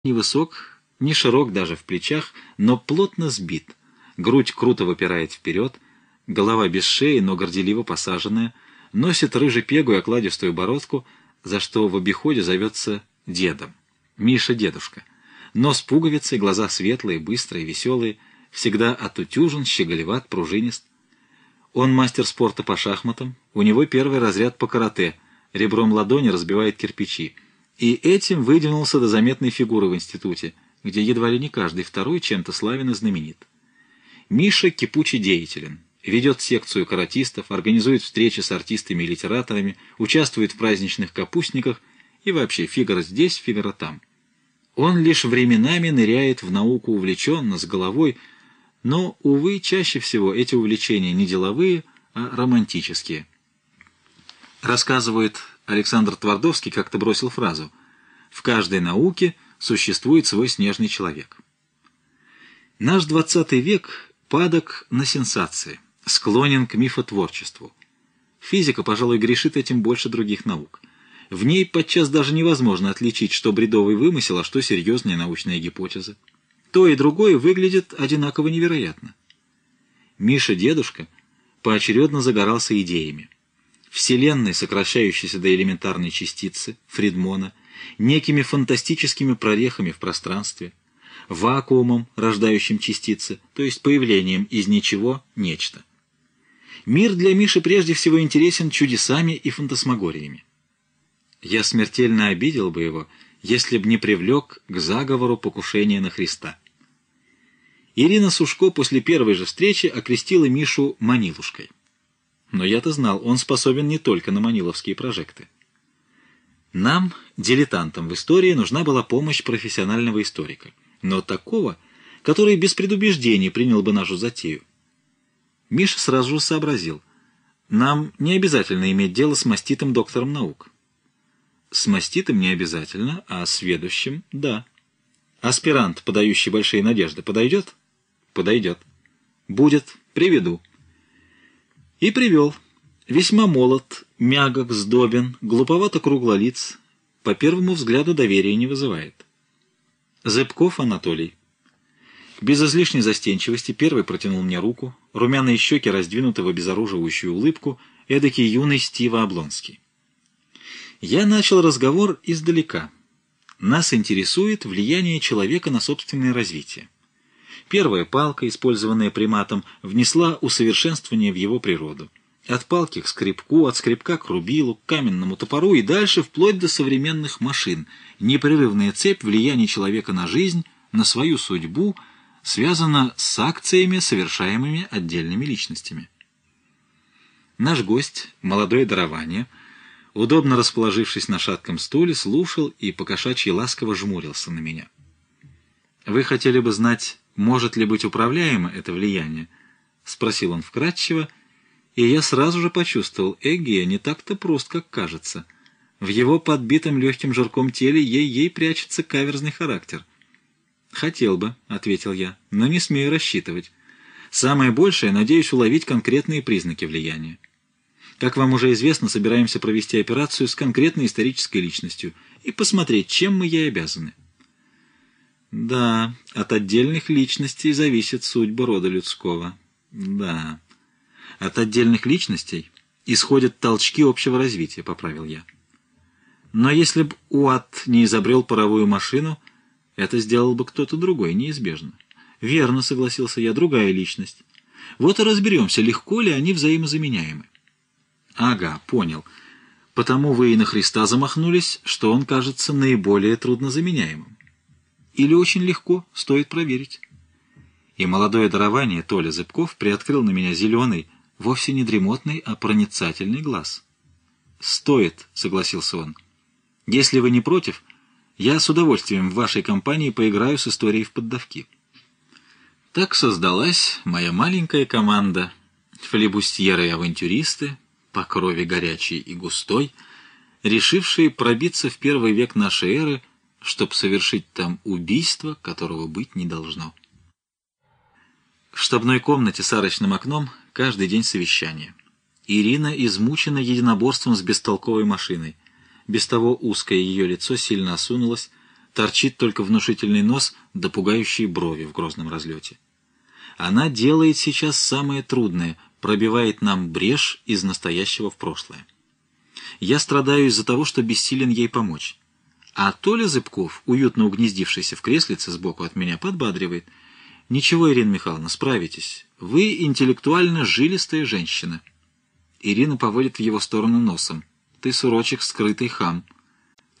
Невысок, не широк даже в плечах, но плотно сбит. Грудь круто выпирает вперед, голова без шеи, но горделиво посаженная, носит рыжепегую окладистую бородку, за что в обиходе зовется дедом. Миша-дедушка. Нос пуговицей, глаза светлые, быстрые, веселые, всегда отутюжен, щеголеват, пружинист. Он мастер спорта по шахматам, у него первый разряд по карате, ребром ладони разбивает кирпичи. И этим выдвинулся до заметной фигуры в институте, где едва ли не каждый второй чем-то славен и знаменит. Миша кипуче деятелен, ведет секцию каратистов, организует встречи с артистами и литераторами, участвует в праздничных капустниках и вообще фигаро здесь, фигаро там. Он лишь временами ныряет в науку увлеченно, с головой, но, увы, чаще всего эти увлечения не деловые, а романтические. Рассказывает Александр Твардовский, как-то бросил фразу: «В каждой науке существует свой снежный человек». Наш 20 век падок на сенсации, склонен к мифотворчеству. Физика, пожалуй, грешит этим больше других наук. В ней подчас даже невозможно отличить, что бредовый вымысел, а что серьезная научная гипотеза. То и другое выглядит одинаково невероятно. Миша-дедушка поочередно загорался идеями. Вселенной, сокращающейся до элементарной частицы, Фридмона, некими фантастическими прорехами в пространстве, вакуумом, рождающим частицы, то есть появлением из ничего нечто. Мир для Миши прежде всего интересен чудесами и фантасмагориями. Я смертельно обидел бы его, если б не привлек к заговору покушения на Христа. Ирина Сушко после первой же встречи окрестила Мишу Манилушкой. Но я-то знал, он способен не только на маниловские прожекты. Нам, дилетантам в истории, нужна была помощь профессионального историка, но такого, который без предубеждений принял бы нашу затею. Миша сразу же сообразил: нам не обязательно иметь дело с маститым доктором наук. С маститым не обязательно, а с ведущим — да. Аспирант, подающий большие надежды, подойдет? Подойдет. Будет, приведу. И привел. Весьма молод, мягок, сдобен, глуповато круглолиц, по первому взгляду доверия не вызывает. Зыбков Анатолий. Без излишней застенчивости первый протянул мне руку, румяные щеки раздвинуты в обезоруживающую улыбку, эдакий юный Стива Облонский. Я начал разговор издалека. Нас интересует влияние человека на собственное развитие. Первая палка, использованная приматом, внесла усовершенствование в его природу. От палки к скребку, от скребка к рубилу, к каменному топору и дальше вплоть до современных машин. Непрерывная цепь влияния человека на жизнь, на свою судьбу, связана с акциями, совершаемыми отдельными личностями. Наш гость, молодое дарование, удобно расположившись на шатком стуле, слушал и покошачьи ласково жмурился на меня. «Вы хотели бы знать, может ли быть управляемо это влияние?» — спросил он вкратчиво, и я сразу же почувствовал: Эггия не так-то прост, как кажется. В его подбитом легким жирком теле ей прячется каверзный характер. «Хотел бы», — ответил я, — «но не смею рассчитывать. Самое большее, надеюсь уловить конкретные признаки влияния. Как вам уже известно, собираемся провести операцию с конкретной исторической личностью и посмотреть, чем мы ей обязаны». Да, от отдельных личностей зависит судьба рода людского. Да, от отдельных личностей исходят толчки общего развития, поправил я. Но если б Уатт не изобрел паровую машину, это сделал бы кто-то другой, неизбежно. Верно, согласился я, другая личность. Вот и разберемся, легко ли они взаимозаменяемы. Ага, понял. Потому вы и на Христа замахнулись, что он кажется наиболее труднозаменяемым. Или очень легко, стоит проверить. И молодое дарование Толя Зыбков приоткрыл на меня зеленый, вовсе не дремотный, а проницательный глаз. «Стоит», — согласился он. «Если вы не против, я с удовольствием в вашей компании поиграю с историей в поддавки». Так создалась моя маленькая команда, флибустьеры и авантюристы, по крови горячей и густой, решившие пробиться в первый век нашей эры, чтобы совершить там убийство, которого быть не должно. В штабной комнате с арочным окном каждый день совещание. Ирина измучена единоборством с бестолковой машиной. Без того узкое ее лицо сильно осунулось, торчит только внушительный нос да пугающие брови в грозном разлете. Она делает сейчас самое трудное — пробивает нам брешь из настоящего в прошлое. Я страдаю из-за того, что бессилен ей помочь. А Толя Зыбков, уютно угнездившийся в креслице сбоку от меня, подбадривает. «Ничего, Ирина Михайловна, справитесь. Вы интеллектуально жилистая женщина». Ирина поводит в его сторону носом. «Ты, сурочек, скрытый хам».